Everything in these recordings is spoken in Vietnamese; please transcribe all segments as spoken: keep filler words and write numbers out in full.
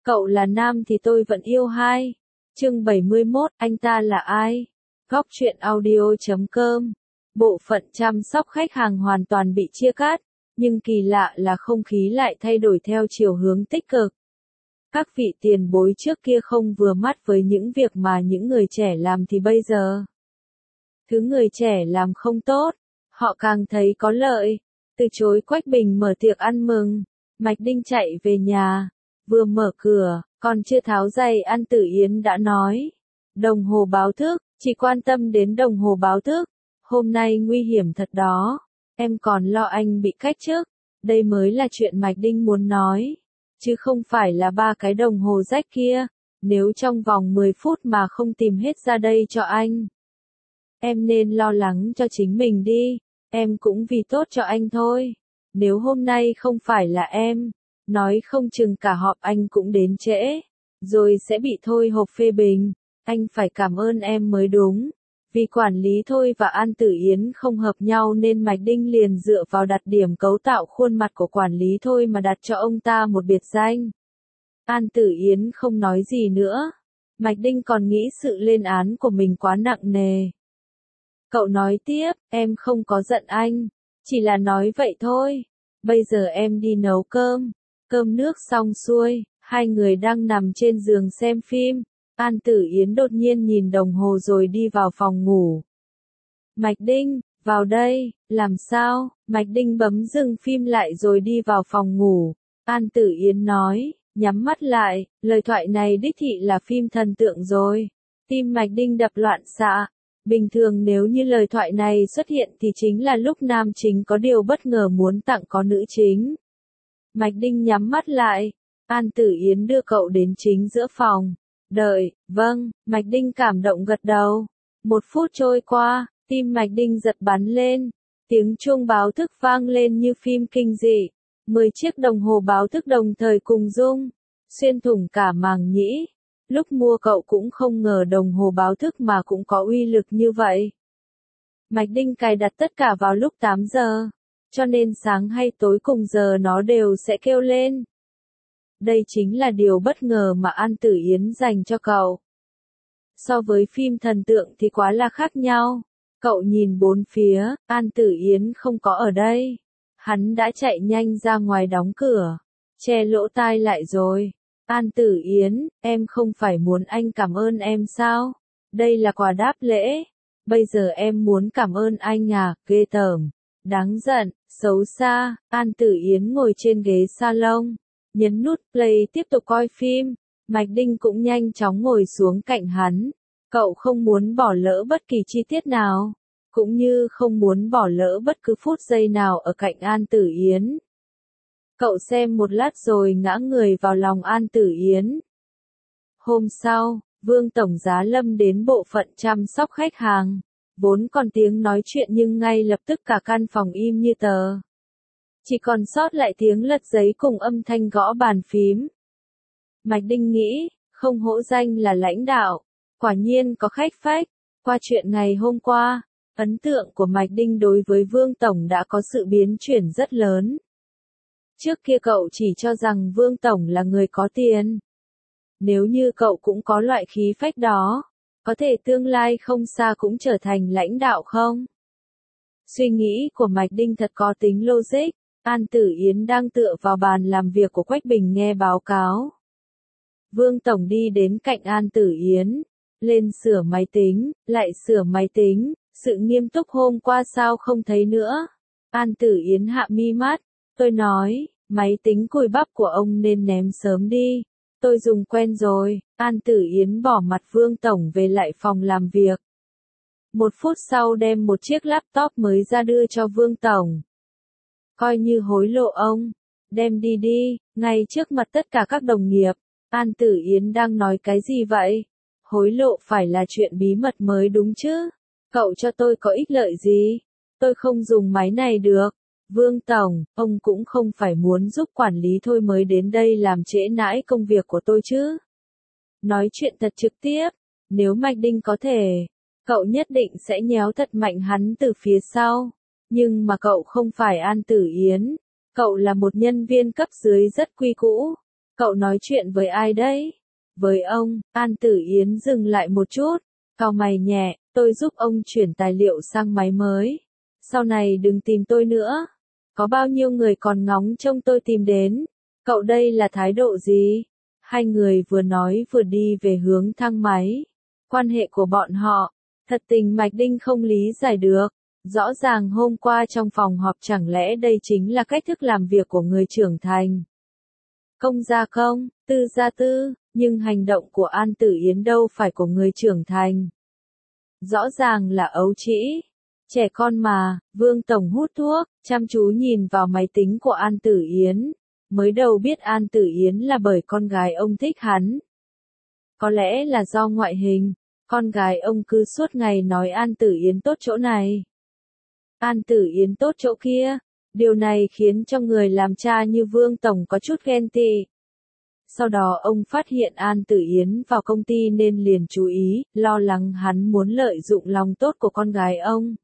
Cậu là nam thì tôi vẫn yêu hai. Chương bảy mươi mốt, anh ta là ai? Góc truyện audio chấm com. Bộ phận chăm sóc khách hàng hoàn toàn bị chia cắt, nhưng kỳ lạ là không khí lại thay đổi theo chiều hướng tích cực. Các vị tiền bối trước kia không vừa mắt với những việc mà những người trẻ làm thì bây giờ, thứ người trẻ làm không tốt, họ càng thấy có lợi. Từ chối Quách Bình mở tiệc ăn mừng, Mạch Đinh chạy về nhà, vừa mở cửa, còn chưa tháo giày An Tử Yến đã nói. Đồng hồ báo thức, chỉ quan tâm đến đồng hồ báo thức. Hôm nay nguy hiểm thật đó, em còn lo anh bị cách chức. Đây mới là chuyện Mạch Đinh muốn nói, chứ không phải là ba cái đồng hồ rách kia. Nếu trong vòng mười phút mà không tìm hết ra đây cho anh, em nên lo lắng cho chính mình đi, em cũng vì tốt cho anh thôi. Nếu hôm nay không phải là em, nói không chừng cả họp anh cũng đến trễ, rồi sẽ bị thôi hộp phê bình. Anh phải cảm ơn em mới đúng. Vì quản lý Thôi và An Tử Yến không hợp nhau nên Mạch Đinh liền dựa vào đặc điểm cấu tạo khuôn mặt của quản lý Thôi mà đặt cho ông ta một biệt danh. An Tử Yến không nói gì nữa. Mạch Đinh còn nghĩ sự lên án của mình quá nặng nề. Cậu nói tiếp, em không có giận anh, chỉ là nói vậy thôi. Bây giờ em đi nấu cơm. Cơm nước xong xuôi, hai người đang nằm trên giường xem phim. An Tử Yến đột nhiên nhìn đồng hồ rồi đi vào phòng ngủ. Mạch Đinh, vào đây. Làm sao? Mạch Đinh bấm dừng phim lại rồi đi vào phòng ngủ. An Tử Yến nói, nhắm mắt lại, lời thoại này đích thị là phim thần tượng rồi. Tim Mạch Đinh đập loạn xạ. Bình thường nếu như lời thoại này xuất hiện thì chính là lúc nam chính có điều bất ngờ muốn tặng có nữ chính. Mạch Đinh nhắm mắt lại. An Tử Yến đưa cậu đến chính giữa phòng. Đợi, vâng, Mạch Đinh cảm động gật đầu. Một phút trôi qua, tim Mạch Đinh giật bắn lên. Tiếng chuông báo thức vang lên như phim kinh dị. Mười chiếc đồng hồ báo thức đồng thời cùng rung, xuyên thủng cả màng nhĩ. Lúc mua cậu cũng không ngờ đồng hồ báo thức mà cũng có uy lực như vậy. Mạch Đinh cài đặt tất cả vào lúc tám giờ, cho nên sáng hay tối cùng giờ nó đều sẽ kêu lên. Đây chính là điều bất ngờ mà An Tử Yến dành cho cậu. So với phim thần tượng thì quá là khác nhau. Cậu nhìn bốn phía, An Tử Yến không có ở đây. Hắn đã chạy nhanh ra ngoài đóng cửa, che lỗ tai lại rồi. An Tử Yến, em không phải muốn anh cảm ơn em sao? Đây là quà đáp lễ. Bây giờ em muốn cảm ơn anh à, ghê tởm, đáng giận, xấu xa. An Tử Yến ngồi trên ghế salon, nhấn nút play tiếp tục coi phim. Mạch Đinh cũng nhanh chóng ngồi xuống cạnh hắn. Cậu không muốn bỏ lỡ bất kỳ chi tiết nào, cũng như không muốn bỏ lỡ bất cứ phút giây nào ở cạnh An Tử Yến. Cậu xem một lát rồi ngã người vào lòng An Tử Yến. Hôm sau, Vương Tổng Giá Lâm đến bộ phận chăm sóc khách hàng. Vốn còn tiếng nói chuyện nhưng ngay lập tức cả căn phòng im như tờ. Chỉ còn sót lại tiếng lật giấy cùng âm thanh gõ bàn phím. Mạch Đinh nghĩ, không hổ danh là lãnh đạo, quả nhiên có khách phách. Qua chuyện ngày hôm qua, ấn tượng của Mạch Đinh đối với Vương Tổng đã có sự biến chuyển rất lớn. Trước kia cậu chỉ cho rằng Vương Tổng là người có tiền. Nếu như cậu cũng có loại khí phách đó, có thể tương lai không xa cũng trở thành lãnh đạo không? Suy nghĩ của Mạch Đinh thật có tính logic. An Tử Yến đang tựa vào bàn làm việc của Quách Bình nghe báo cáo. Vương Tổng đi đến cạnh An Tử Yến, lên sửa máy tính, lại sửa máy tính, sự nghiêm túc hôm qua sao không thấy nữa. An Tử Yến hạ mi mắt, tôi nói, máy tính cùi bắp của ông nên ném sớm đi, tôi dùng quen rồi. An Tử Yến bỏ mặt Vương Tổng về lại phòng làm việc. Một phút sau đem một chiếc laptop mới ra đưa cho Vương Tổng. Coi như hối lộ ông, đem đi đi, ngay trước mặt tất cả các đồng nghiệp. An Tử Yến đang nói cái gì vậy? Hối lộ phải là chuyện bí mật mới đúng chứ? Cậu cho tôi có ích lợi gì? Tôi không dùng máy này được. Vương Tổng, ông cũng không phải muốn giúp quản lý Thôi mới đến đây làm trễ nải công việc của tôi chứ? Nói chuyện thật trực tiếp, nếu Mạch Đinh có thể, cậu nhất định sẽ nhéo thật mạnh hắn từ phía sau. Nhưng mà cậu không phải An Tử Yến, cậu là một nhân viên cấp dưới rất quy cũ. Cậu nói chuyện với ai đấy? Với ông. An Tử Yến dừng lại một chút, cau mày nhẹ, tôi giúp ông chuyển tài liệu sang máy mới. Sau này đừng tìm tôi nữa. Có bao nhiêu người còn ngóng trông tôi tìm đến. Cậu đây là thái độ gì? Hai người vừa nói vừa đi về hướng thang máy. Quan hệ của bọn họ, thật tình Mạch Đinh không lý giải được. Rõ ràng hôm qua trong phòng họp chẳng lẽ đây chính là cách thức làm việc của người trưởng thành. Công gia công, tư gia tư, nhưng hành động của An Tử Yến đâu phải của người trưởng thành. Rõ ràng là ấu trĩ. Trẻ con mà, Vương Tổng hút thuốc, chăm chú nhìn vào máy tính của An Tử Yến. Mới đầu biết An Tử Yến là bởi con gái ông thích hắn. Có lẽ là do ngoại hình, con gái ông cứ suốt ngày nói An Tử Yến tốt chỗ này. An Tử Yến tốt chỗ kia. Điều này khiến cho người làm cha như Vương Tổng có chút ghen tị. Sau đó ông phát hiện An Tử Yến vào công ty nên liền chú ý, lo lắng hắn muốn lợi dụng lòng tốt của con gái ông.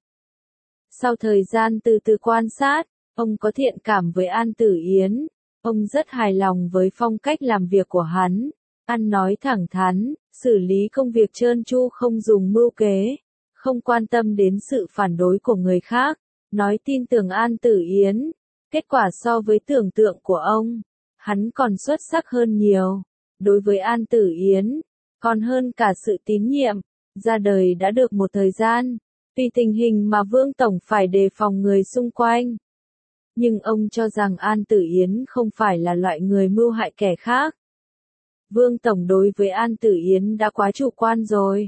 Sau thời gian từ từ quan sát, ông có thiện cảm với An Tử Yến. Ông rất hài lòng với phong cách làm việc của hắn. Ăn nói thẳng thắn, xử lý công việc trơn tru không dùng mưu kế, không quan tâm đến sự phản đối của người khác. Nói tin tưởng An Tử Yến. Kết quả so với tưởng tượng của ông, hắn còn xuất sắc hơn nhiều. Đối với An Tử Yến, còn hơn cả sự tín nhiệm. Ra đời đã được một thời gian, vì tình hình mà Vương Tổng phải đề phòng người xung quanh. Nhưng ông cho rằng An Tử Yến không phải là loại người mưu hại kẻ khác. Vương Tổng đối với An Tử Yến đã quá chủ quan rồi.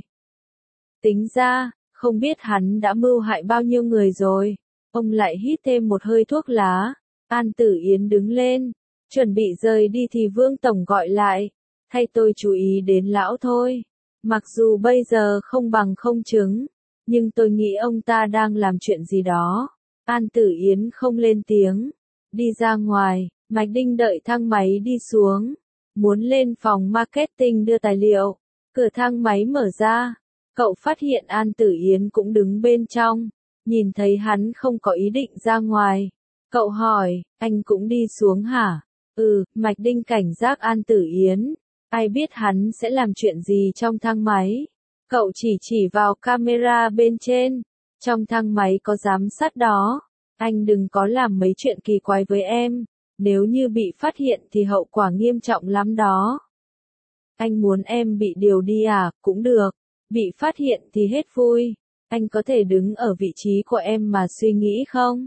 Tính ra, không biết hắn đã mưu hại bao nhiêu người rồi. Ông lại hít thêm một hơi thuốc lá. An Tử Yến đứng lên, chuẩn bị rời đi thì Vương Tổng gọi lại. Thay tôi chú ý đến lão thôi. Mặc dù bây giờ không bằng không chứng, nhưng tôi nghĩ ông ta đang làm chuyện gì đó. An Tử Yến không lên tiếng. Đi ra ngoài, Mạch Đinh đợi thang máy đi xuống. Muốn lên phòng marketing đưa tài liệu. Cửa thang máy mở ra. Cậu phát hiện An Tử Yến cũng đứng bên trong. Nhìn thấy hắn không có ý định ra ngoài. Cậu hỏi, anh cũng đi xuống hả? Ừ, Mạch Đinh cảnh giác An Tử Yến. Ai biết hắn sẽ làm chuyện gì trong thang máy. Cậu chỉ chỉ vào camera bên trên. Trong thang máy có giám sát đó. Anh đừng có làm mấy chuyện kỳ quái với em. Nếu như bị phát hiện thì hậu quả nghiêm trọng lắm đó. Anh muốn em bị điều đi à? Cũng được. Bị phát hiện thì hết vui. Anh có thể đứng ở vị trí của em mà suy nghĩ không?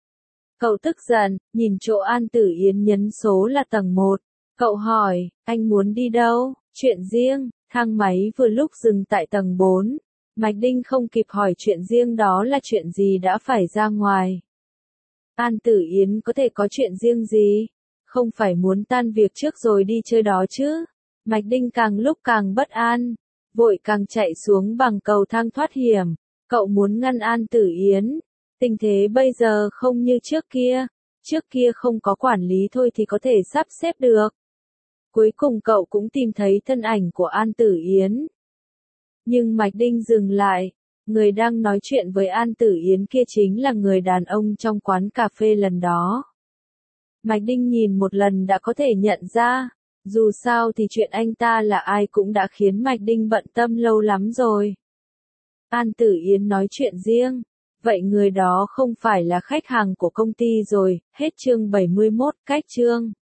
Cậu tức giận, nhìn chỗ An Tử Yến nhấn số là tầng một. Cậu hỏi, anh muốn đi đâu? Chuyện riêng. Thang máy vừa lúc dừng tại tầng bốn. Mạch Đinh không kịp hỏi chuyện riêng đó là chuyện gì đã phải ra ngoài. An Tử Yến có thể có chuyện riêng gì? Không phải muốn tan việc trước rồi đi chơi đó chứ? Mạch Đinh càng lúc càng bất an. Vội càng chạy xuống bằng cầu thang thoát hiểm. Cậu muốn ngăn An Tử Yến. Tình thế bây giờ không như trước kia. Trước kia không có quản lý thôi thì có thể sắp xếp được. Cuối cùng cậu cũng tìm thấy thân ảnh của An Tử Yến. Nhưng Mạch Đinh dừng lại. Người đang nói chuyện với An Tử Yến kia chính là người đàn ông trong quán cà phê lần đó. Mạch Đinh nhìn một lần đã có thể nhận ra. Dù sao thì chuyện anh ta là ai cũng đã khiến Mạch Đinh bận tâm lâu lắm rồi. An Tử Yến nói chuyện riêng. Vậy người đó không phải là khách hàng của công ty rồi. Hết chương bảy mươi mốt, cách chương.